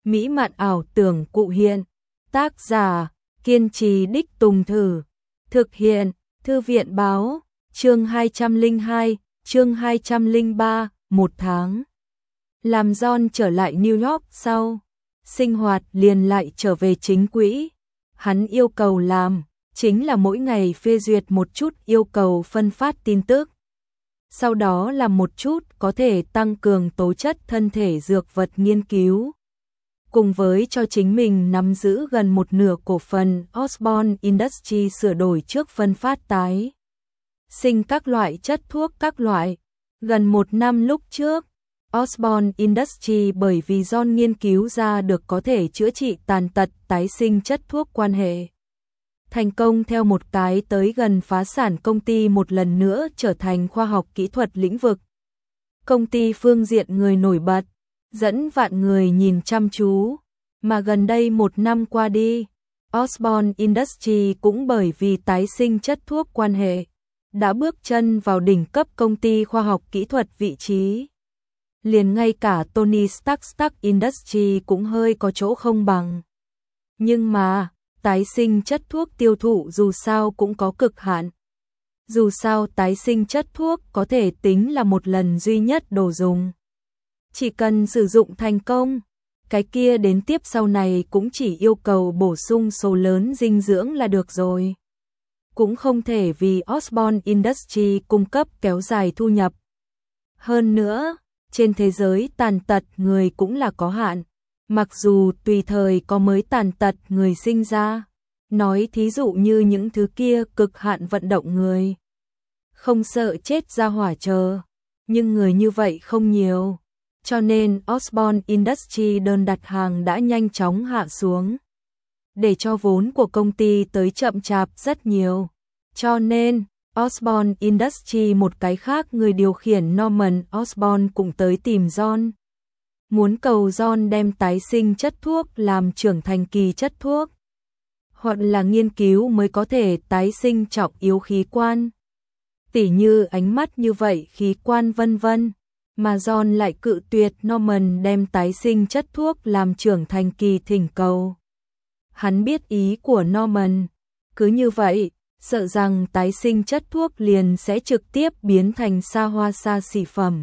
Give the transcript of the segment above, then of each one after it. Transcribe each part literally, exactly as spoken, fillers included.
mỹ mạn ảo tưởng cụ hiện. Tác giả, kiên trì đích tùng thử. Thực hiện, Thư viện báo, chương hai trăm lẻ hai, chương hai trăm lẻ ba, một tháng. Làm John trở lại New York sau, sinh hoạt liền lại trở về chính quỹ. Hắn yêu cầu làm, chính là mỗi ngày phê duyệt một chút yêu cầu phân phát tin tức. Sau đó là một chút có thể tăng cường tố chất thân thể dược vật nghiên cứu. Cùng với cho chính mình nắm giữ gần một nửa cổ phần Osborne Industries sửa đổi trước phân phát tái sinh các loại chất thuốc các loại. Gần một năm lúc trước, Osborne Industries bởi vì John nghiên cứu ra được có thể chữa trị tàn tật tái sinh chất thuốc quan hệ thành công theo một cái tới gần phá sản công ty một lần nữa trở thành khoa học kỹ thuật lĩnh vực. Công ty phương diện người nổi bật, dẫn vạn người nhìn chăm chú, mà gần đây một năm qua đi, Osborne Industries cũng bởi vì tái sinh chất thuốc quan hệ, đã bước chân vào đỉnh cấp công ty khoa học kỹ thuật vị trí. Liền ngay cả Tony Stark Stark Industries cũng hơi có chỗ không bằng. Nhưng mà, tái sinh chất thuốc tiêu thụ dù sao cũng có cực hạn. Dù sao tái sinh chất thuốc có thể tính là một lần duy nhất đồ dùng. Chỉ cần sử dụng thành công, cái kia đến tiếp sau này cũng chỉ yêu cầu bổ sung số lớn dinh dưỡng là được rồi. Cũng không thể vì Osborne Industries cung cấp kéo dài thu nhập. Hơn nữa, trên thế giới tàn tật người cũng là có hạn. Mặc dù tùy thời có mới tàn tật người sinh ra, nói thí dụ như những thứ kia cực hạn vận động người, không sợ chết ra hỏa chờ, nhưng người như vậy không nhiều, cho nên Osborne Industries đơn đặt hàng đã nhanh chóng hạ xuống, để cho vốn của công ty tới chậm chạp rất nhiều, cho nên Osborne Industries một cái khác người điều khiển Norman Osborn cũng tới tìm John. Muốn cầu John đem tái sinh chất thuốc làm trưởng thành kỳ chất thuốc, hoặc là nghiên cứu mới có thể tái sinh trọng yếu khí quan, tỉ như ánh mắt như vậy khí quan vân vân, mà John lại cự tuyệt Norman đem tái sinh chất thuốc làm trưởng thành kỳ thỉnh cầu. Hắn biết ý của Norman, cứ như vậy, sợ rằng tái sinh chất thuốc liền sẽ trực tiếp biến thành xa hoa xa xỉ phẩm.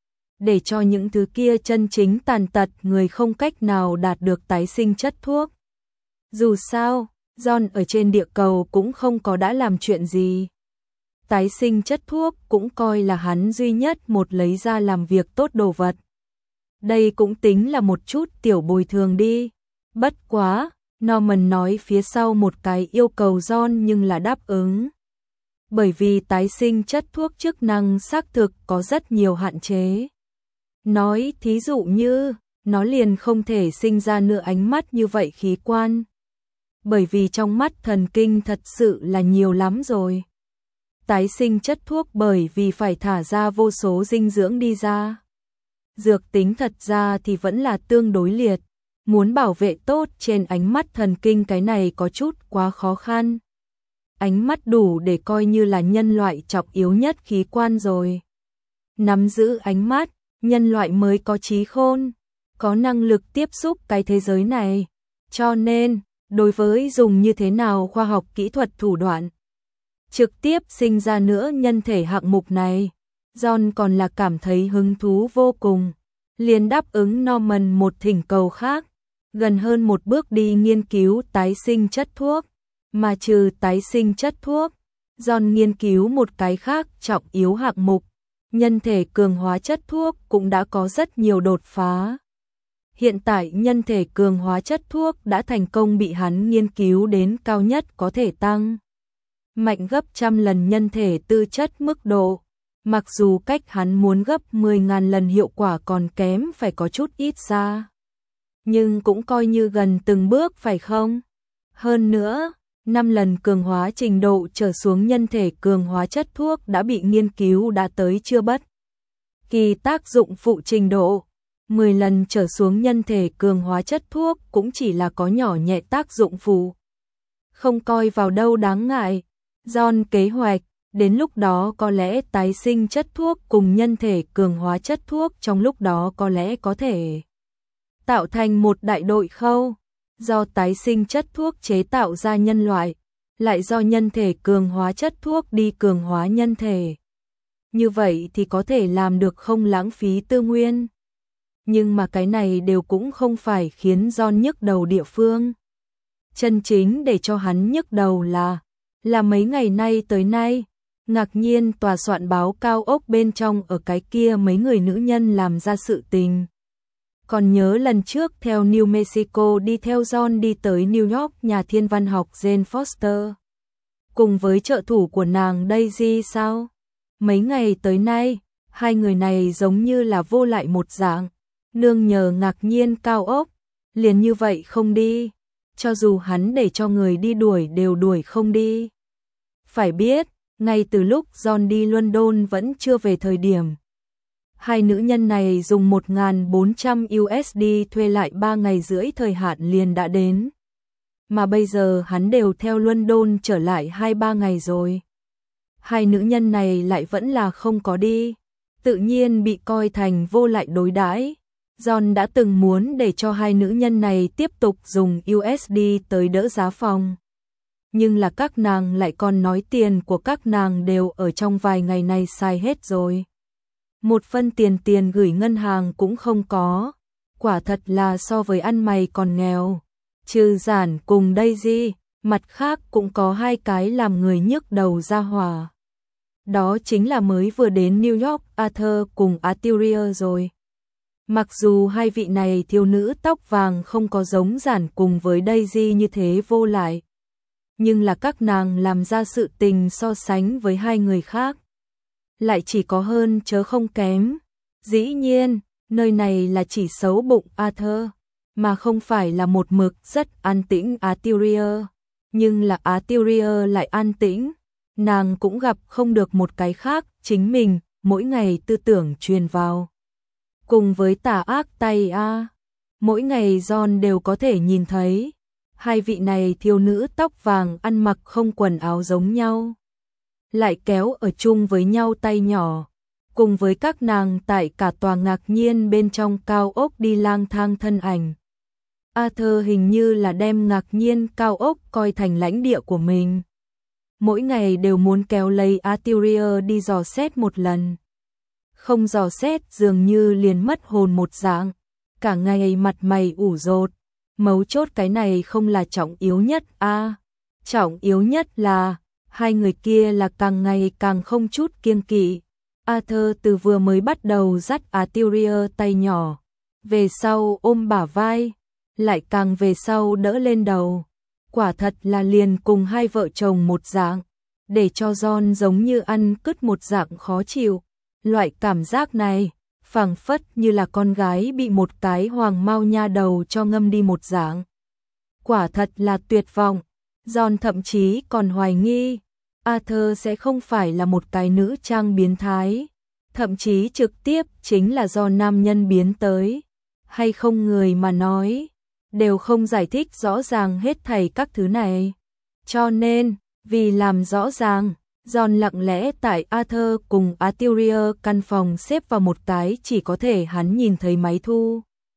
Để cho những thứ kia chân chính tàn tật người không cách nào đạt được tái sinh chất thuốc. Dù sao, John ở trên địa cầu cũng không có đã làm chuyện gì. Tái sinh chất thuốc cũng coi là hắn duy nhất một lấy ra làm việc tốt đồ vật. Đây cũng tính là một chút tiểu bồi thường đi. Bất quá, Norman nói phía sau một cái yêu cầu John nhưng là đáp ứng. Bởi vì tái sinh chất thuốc chức năng xác thực có rất nhiều hạn chế. Nói thí dụ như, nó liền không thể sinh ra nửa ánh mắt như vậy khí quan. Bởi vì trong mắt thần kinh thật sự là nhiều lắm rồi. Tái sinh chất thuốc bởi vì phải thả ra vô số dinh dưỡng đi ra. Dược tính thật ra thì vẫn là tương đối liệt. Muốn bảo vệ tốt trên ánh mắt thần kinh cái này có chút quá khó khăn. Ánh mắt đủ để coi như là nhân loại trọng yếu nhất khí quan rồi. Nắm giữ ánh mắt, nhân loại mới có trí khôn, có năng lực tiếp xúc cái thế giới này. Cho nên, đối với dùng như thế nào khoa học kỹ thuật thủ đoạn, trực tiếp sinh ra nữa nhân thể hạng mục này, John còn là cảm thấy hứng thú vô cùng. Liền đáp ứng Norman một thỉnh cầu khác, gần hơn một bước đi nghiên cứu tái sinh chất thuốc. Mà trừ tái sinh chất thuốc, John nghiên cứu một cái khác trọng yếu hạng mục. Nhân thể cường hóa chất thuốc cũng đã có rất nhiều đột phá. Hiện tại nhân thể cường hóa chất thuốc đã thành công bị hắn nghiên cứu đến cao nhất có thể tăng mạnh gấp trăm lần nhân thể tư chất mức độ. Mặc dù cách hắn muốn gấp mười ngàn lần hiệu quả còn kém phải có chút ít xa. Nhưng cũng coi như gần từng bước phải không? Hơn nữa, năm lần cường hóa trình độ trở xuống nhân thể cường hóa chất thuốc đã bị nghiên cứu đã tới chưa bất kỳ tác dụng phụ trình độ. mười lần trở xuống nhân thể cường hóa chất thuốc cũng chỉ là có nhỏ nhẹ tác dụng phụ. Không coi vào đâu đáng ngại. John kế hoạch, đến lúc đó có lẽ tái sinh chất thuốc cùng nhân thể cường hóa chất thuốc trong lúc đó có lẽ có thể tạo thành một đại đội khâu, do tái sinh chất thuốc chế tạo ra nhân loại, lại do nhân thể cường hóa chất thuốc đi cường hóa nhân thể. Như vậy thì có thể làm được không lãng phí tư nguyên. Nhưng mà cái này đều cũng không phải khiến John nhức đầu địa phương. Chân chính để cho hắn nhức đầu là, là mấy ngày nay tới nay, ngạc nhiên tòa soạn báo cao ốc bên trong ở cái kia mấy người nữ nhân làm ra sự tình. Còn nhớ lần trước theo New Mexico đi theo John đi tới New York nhà thiên văn học Jane Foster. Cùng với trợ thủ của nàng Daisy sao? Mấy ngày tới nay, hai người này giống như là vô lại một dạng, nương nhờ ngạc nhiên cao ốc, liền như vậy không đi, cho dù hắn để cho người đi đuổi đều đuổi không đi. Phải biết, ngay từ lúc John đi London vẫn chưa về thời điểm. Hai nữ nhân này dùng một nghìn bốn trăm u ét đê thuê lại ba ngày rưỡi thời hạn liền đã đến. Mà bây giờ hắn đều theo London trở lại hai ba ngày rồi. Hai nữ nhân này lại vẫn là không có đi, tự nhiên bị coi thành vô lại đối đãi. John đã từng muốn để cho hai nữ nhân này tiếp tục dùng u ét đê tới đỡ giá phòng. Nhưng là các nàng lại còn nói tiền của các nàng đều ở trong vài ngày này xài hết rồi. Một phân tiền tiền gửi ngân hàng cũng không có, quả thật là so với ăn mày còn nghèo. Trừ Giản cùng Daisy, mặt khác cũng có hai cái làm người nhức đầu ra hỏa. Đó chính là mới vừa đến New York Arthur cùng Arturia rồi. Mặc dù hai vị này thiếu nữ tóc vàng không có giống Giản cùng với Daisy như thế vô lại, nhưng là các nàng làm ra sự tình so sánh với hai người khác lại chỉ có hơn chớ không kém. Dĩ nhiên, nơi này là chỉ xấu bụng Arthur, mà không phải là một mực rất an tĩnh Arturia. Nhưng là Arturia lại an tĩnh, nàng cũng gặp không được một cái khác, chính mình mỗi ngày tư tưởng truyền vào. Cùng với tà ác tay a, mỗi ngày John đều có thể nhìn thấy hai vị này thiếu nữ tóc vàng ăn mặc không quần áo giống nhau, lại kéo ở chung với nhau tay nhỏ, cùng với các nàng tại cả tòa ngạc nhiên bên trong cao ốc đi lang thang thân ảnh. Arthur hình như là đem ngạc nhiên cao ốc coi thành lãnh địa của mình. Mỗi ngày đều muốn kéo lấy Arturia đi dò xét một lần. Không dò xét dường như liền mất hồn một dạng, cả ngày mặt mày ủ rột. Mấu chốt cái này không là trọng yếu nhất a, à, trọng yếu nhất là hai người kia là càng ngày càng không chút kiêng kỵ. Arthur từ vừa mới bắt đầu dắt Arturia tay nhỏ, về sau ôm bả vai, lại càng về sau đỡ lên đầu. Quả thật là liền cùng hai vợ chồng một dạng, để cho John giống như ăn cứt một dạng khó chịu. Loại cảm giác này, phảng phất như là con gái bị một cái hoàng mao nha đầu cho ngâm đi một dạng. Quả thật là tuyệt vọng. John thậm chí còn hoài nghi Arthur sẽ không phải là một cái nữ trang biến thái, thậm chí trực tiếp chính là do nam nhân biến tới, hay không người mà nói, đều không giải thích rõ ràng hết thảy các thứ này. Cho nên, vì làm rõ ràng, John lặng lẽ tại Arthur cùng Arturia căn phòng xếp vào một cái chỉ có thể hắn nhìn thấy máy thu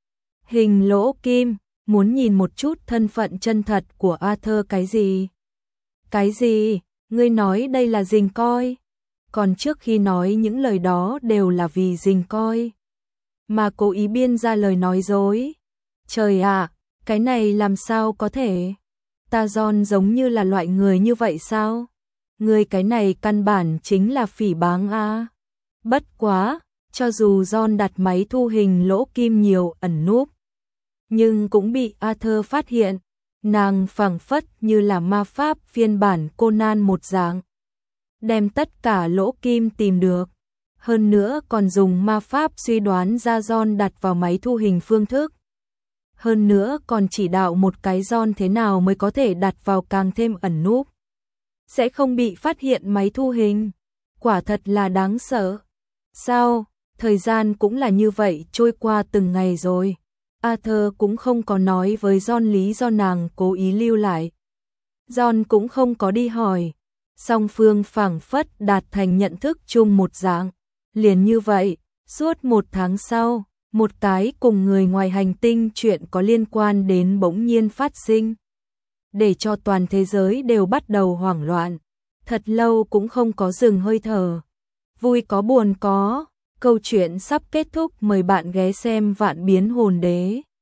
hình lỗ kim, muốn nhìn một chút thân phận chân thật của Arthur. Cái gì? Cái gì? Ngươi nói đây là dình coi? Còn trước khi nói những lời đó đều là vì dình coi, mà cố ý biên ra lời nói dối. Trời ạ, cái này làm sao có thể? Ta John giống như là loại người như vậy sao? Người cái này căn bản chính là phỉ báng a. Bất quá, cho dù John đặt máy thu hình lỗ kim nhiều ẩn núp, nhưng cũng bị Arthur phát hiện. Nàng phảng phất như là ma pháp phiên bản Conan một dạng, đem tất cả lỗ kim tìm được, hơn nữa còn dùng ma pháp suy đoán ra John đặt vào máy thu hình phương thức. Hơn nữa còn chỉ đạo một cái John thế nào mới có thể đặt vào càng thêm ẩn núp, sẽ không bị phát hiện máy thu hình. Quả thật là đáng sợ. Sao, thời gian cũng là như vậy trôi qua từng ngày rồi. Arthur cũng không có nói với John lý do nàng cố ý lưu lại. John cũng không có đi hỏi. Song phương phảng phất đạt thành nhận thức chung một dạng. Liền như vậy, suốt một tháng sau, một cái cùng người ngoài hành tinh chuyện có liên quan đến bỗng nhiên phát sinh, để cho toàn thế giới đều bắt đầu hoảng loạn. Thật lâu cũng không có dừng hơi thở. Vui có buồn có, câu chuyện sắp kết thúc, mời bạn ghé xem Vạn Biến Hồn Đế.